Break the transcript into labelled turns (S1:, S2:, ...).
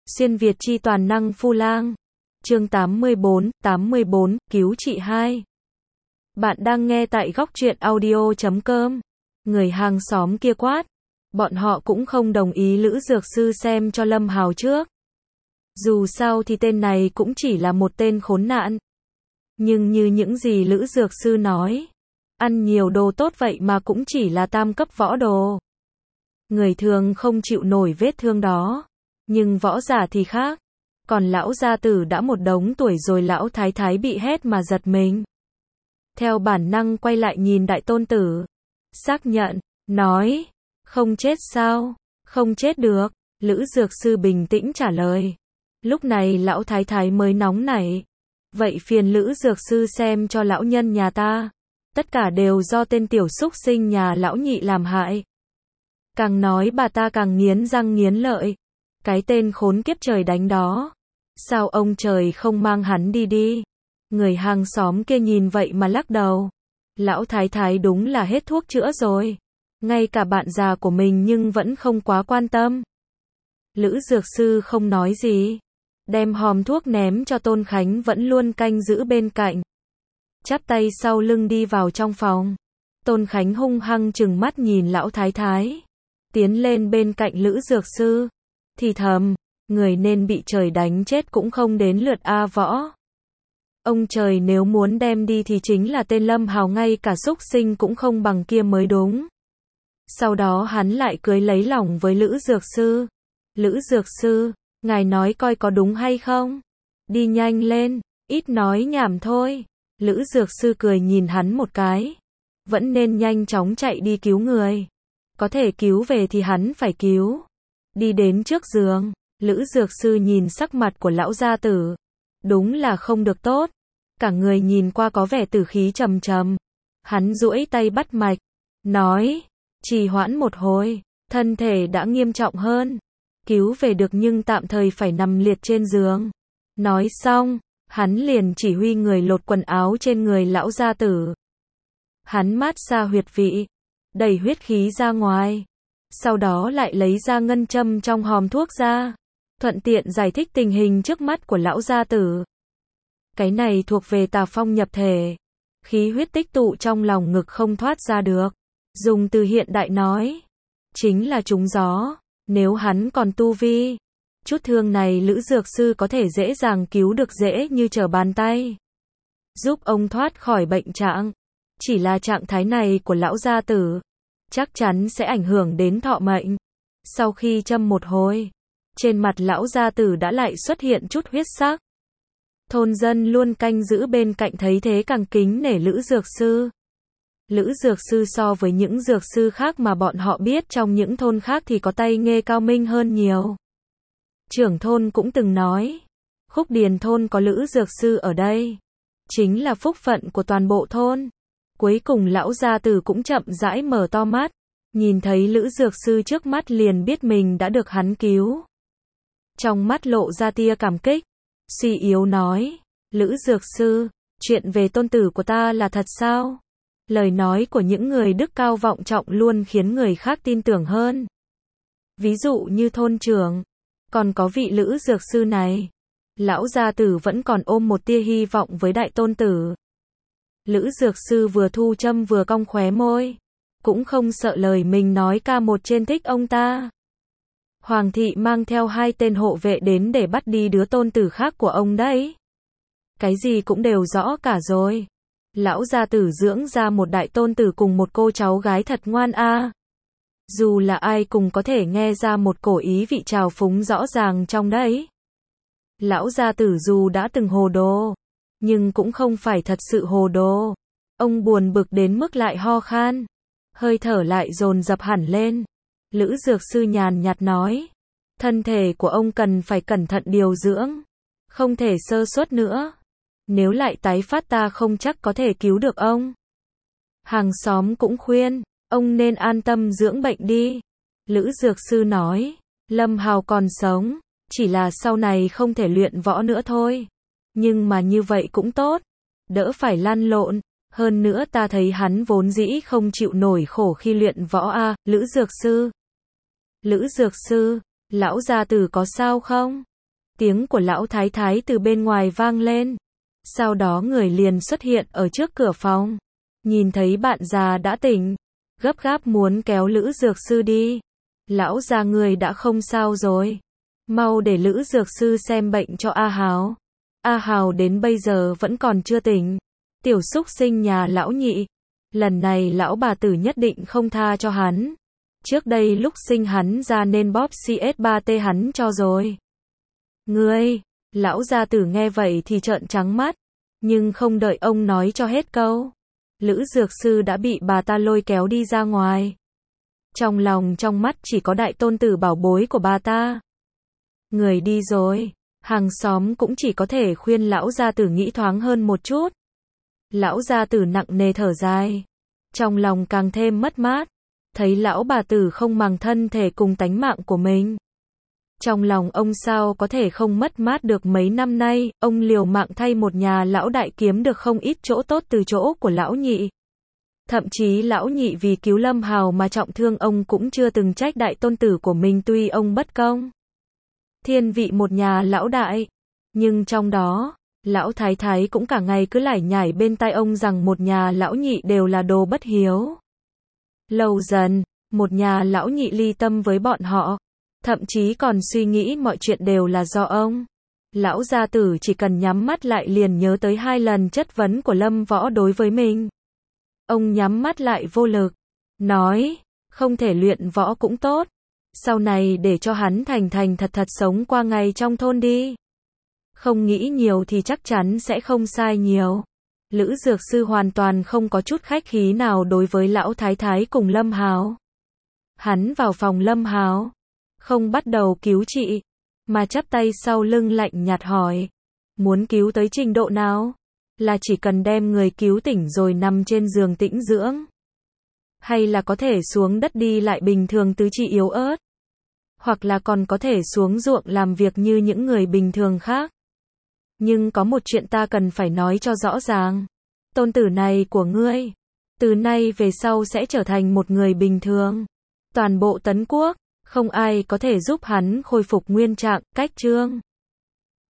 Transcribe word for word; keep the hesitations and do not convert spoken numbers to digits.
S1: Xuyên Việt chi toàn năng Phu Lang. Chương tám mươi bốn, tám mươi bốn, cứu chị hai. Bạn đang nghe tại góc truyện audio chấm com. Người hàng xóm kia quát. Bọn họ cũng không đồng ý Lữ Dược Sư xem cho Lâm Hào trước. Dù sao thì tên này cũng chỉ là một tên khốn nạn. Nhưng như những gì Lữ Dược Sư nói, ăn nhiều đồ tốt vậy mà cũng chỉ là tam cấp võ đồ. Người thường không chịu nổi vết thương đó. Nhưng võ giả thì khác. Còn lão gia tử đã một đống tuổi rồi, lão thái thái bị hét mà giật mình. Theo bản năng quay lại nhìn đại tôn tử. Xác nhận, nói, không chết sao? Không chết được. Lữ Dược Sư bình tĩnh trả lời. Lúc này lão thái thái mới nóng nảy. Vậy phiền Lữ Dược Sư xem cho lão nhân nhà ta. Tất cả đều do tên tiểu súc sinh nhà lão nhị làm hại. Càng nói bà ta càng nghiến răng nghiến lợi. Cái tên khốn kiếp trời đánh đó. Sao ông trời không mang hắn đi đi? Người hàng xóm kia nhìn vậy mà lắc đầu. Lão thái thái đúng là hết thuốc chữa rồi. Ngay cả bạn già của mình nhưng vẫn không quá quan tâm. Lữ Dược Sư không nói gì. Đem hòm thuốc ném cho Tôn Khánh vẫn luôn canh giữ bên cạnh. Chắp tay sau lưng đi vào trong phòng. Tôn Khánh hung hăng trừng mắt nhìn lão thái thái. Tiến lên bên cạnh Lữ Dược Sư. Thì thầm, người nên bị trời đánh chết cũng không đến lượt A Võ. Ông trời nếu muốn đem đi thì chính là tên Lâm Hào, ngay cả súc sinh cũng không bằng kia mới đúng. Sau đó hắn lại cưới lấy lòng với Lữ Dược Sư. Lữ Dược Sư, ngài nói coi có đúng hay không? Đi nhanh lên, ít nói nhảm thôi. Lữ Dược Sư cười nhìn hắn một cái. Vẫn nên nhanh chóng chạy đi cứu người. Có thể cứu về thì hắn phải cứu. Đi đến trước giường, Lữ Dược Sư nhìn sắc mặt của lão gia tử. Đúng là không được tốt. Cả người nhìn qua có vẻ tử khí trầm trầm. Hắn duỗi tay bắt mạch. Nói, trì hoãn một hồi, thân thể đã nghiêm trọng hơn. Cứu về được nhưng tạm thời phải nằm liệt trên giường. Nói xong, hắn liền chỉ huy người lột quần áo trên người lão gia tử. Hắn mát xa huyệt vị, đẩy huyết khí ra ngoài. Sau đó lại lấy ra ngân châm trong hòm thuốc ra. Thuận tiện giải thích tình hình trước mắt của lão gia tử. Cái này thuộc về tà phong nhập thể. Khí huyết tích tụ trong lòng ngực không thoát ra được. Dùng từ hiện đại nói, chính là trúng gió. Nếu hắn còn tu vi, chút thương này Lữ Dược Sư có thể dễ dàng cứu được dễ như trở bàn tay. Giúp ông thoát khỏi bệnh trạng. Chỉ là trạng thái này của lão gia tử chắc chắn sẽ ảnh hưởng đến thọ mệnh. Sau khi châm một hồi, trên mặt lão gia tử đã lại xuất hiện chút huyết sắc. Thôn dân luôn canh giữ bên cạnh thấy thế càng kính nể Lữ Dược Sư. Lữ Dược Sư so với những dược sư khác mà bọn họ biết trong những thôn khác thì có tay nghề cao minh hơn nhiều. Trưởng thôn cũng từng nói, Khúc Điền thôn có Lữ Dược Sư ở đây, chính là phúc phận của toàn bộ thôn. Cuối cùng lão gia tử cũng chậm rãi mở to mắt, nhìn thấy Lữ Dược Sư trước mắt liền biết mình đã được hắn cứu. Trong mắt lộ ra tia cảm kích, suy yếu nói, Lữ Dược Sư, chuyện về tôn tử của ta là thật sao? Lời nói của những người đức cao vọng trọng luôn khiến người khác tin tưởng hơn. Ví dụ như thôn trưởng, còn có vị Lữ Dược Sư này. Lão gia tử vẫn còn ôm một tia hy vọng với đại tôn tử. Lữ Dược Sư vừa thu châm vừa cong khóe môi. Cũng không sợ lời mình nói ca một trên thích ông ta. Hoàng thị mang theo hai tên hộ vệ đến để bắt đi đứa tôn tử khác của ông đấy. Cái gì cũng đều rõ cả rồi. Lão gia tử dưỡng ra một đại tôn tử cùng một cô cháu gái thật ngoan a. À. Dù là ai cùng có thể nghe ra một cổ ý vị trào phúng rõ ràng trong đấy. Lão gia tử dù đã từng hồ đồ, nhưng cũng không phải thật sự hồ đồ. Ông buồn bực đến mức lại ho khan. Hơi thở lại dồn dập hẳn lên. Lữ Dược Sư nhàn nhạt nói. Thân thể của ông cần phải cẩn thận điều dưỡng. Không thể sơ suất nữa. Nếu lại tái phát ta không chắc có thể cứu được ông. Hàng xóm cũng khuyên, ông nên an tâm dưỡng bệnh đi. Lữ Dược Sư nói. Lâm Hào còn sống, chỉ là sau này không thể luyện võ nữa thôi. Nhưng mà như vậy cũng tốt. Đỡ phải lăn lộn. Hơn nữa ta thấy hắn vốn dĩ không chịu nổi khổ khi luyện võ a. À, Lữ Dược Sư. Lữ Dược Sư, lão gia tử có sao không? Tiếng của lão thái thái từ bên ngoài vang lên. Sau đó người liền xuất hiện ở trước cửa phòng. Nhìn thấy bạn già đã tỉnh, gấp gáp muốn kéo Lữ Dược Sư đi. Lão già người đã không sao rồi. Mau để Lữ Dược Sư xem bệnh cho A Hào. A Hào đến bây giờ vẫn còn chưa tỉnh. Tiểu súc sinh nhà lão nhị. Lần này lão bà tử nhất định không tha cho hắn. Trước đây lúc sinh hắn ra nên bóp C S ba T hắn cho rồi. Ngươi, lão gia tử nghe vậy thì trợn trắng mắt. Nhưng không đợi ông nói cho hết câu. Lữ Dược Sư đã bị bà ta lôi kéo đi ra ngoài. Trong lòng trong mắt chỉ có đại tôn tử bảo bối của bà ta. Người đi rồi, hàng xóm cũng chỉ có thể khuyên lão gia tử nghĩ thoáng hơn một chút. Lão gia tử nặng nề thở dài. Trong lòng càng thêm mất mát. Thấy lão bà tử không màng thân thể cùng tánh mạng của mình. Trong lòng ông sao có thể không mất mát được, mấy năm nay, ông liều mạng thay một nhà lão đại kiếm được không ít chỗ tốt từ chỗ của lão nhị. Thậm chí lão nhị vì cứu Lâm Hào mà trọng thương ông cũng chưa từng trách đại tôn tử của mình, tuy ông bất công. Thiên vị một nhà lão đại. Nhưng trong đó, lão thái thái cũng cả ngày cứ lải nhải bên tai ông rằng một nhà lão nhị đều là đồ bất hiếu. Lâu dần, một nhà lão nhị ly tâm với bọn họ. Thậm chí còn suy nghĩ mọi chuyện đều là do ông. Lão gia tử chỉ cần nhắm mắt lại liền nhớ tới hai lần chất vấn của Lâm Võ đối với mình. Ông nhắm mắt lại vô lực. Nói, không thể luyện võ cũng tốt. Sau này để cho hắn thành thành thật thật sống qua ngày trong thôn đi. Không nghĩ nhiều thì chắc chắn sẽ không sai nhiều. Lữ Dược Sư hoàn toàn không có chút khách khí nào đối với lão thái thái cùng Lâm Hào. Hắn vào phòng Lâm Hào. Không bắt đầu cứu trị. Mà chắp tay sau lưng lạnh nhạt hỏi. Muốn cứu tới trình độ nào? Là chỉ cần đem người cứu tỉnh rồi nằm trên giường tĩnh dưỡng? Hay là có thể xuống đất đi lại bình thường tứ chi yếu ớt? Hoặc là còn có thể xuống ruộng làm việc như những người bình thường khác? Nhưng có một chuyện ta cần phải nói cho rõ ràng. Tôn tử này của ngươi, từ nay về sau sẽ trở thành một người bình thường. Toàn bộ Tấn Quốc, không ai có thể giúp hắn khôi phục nguyên trạng, cách chương.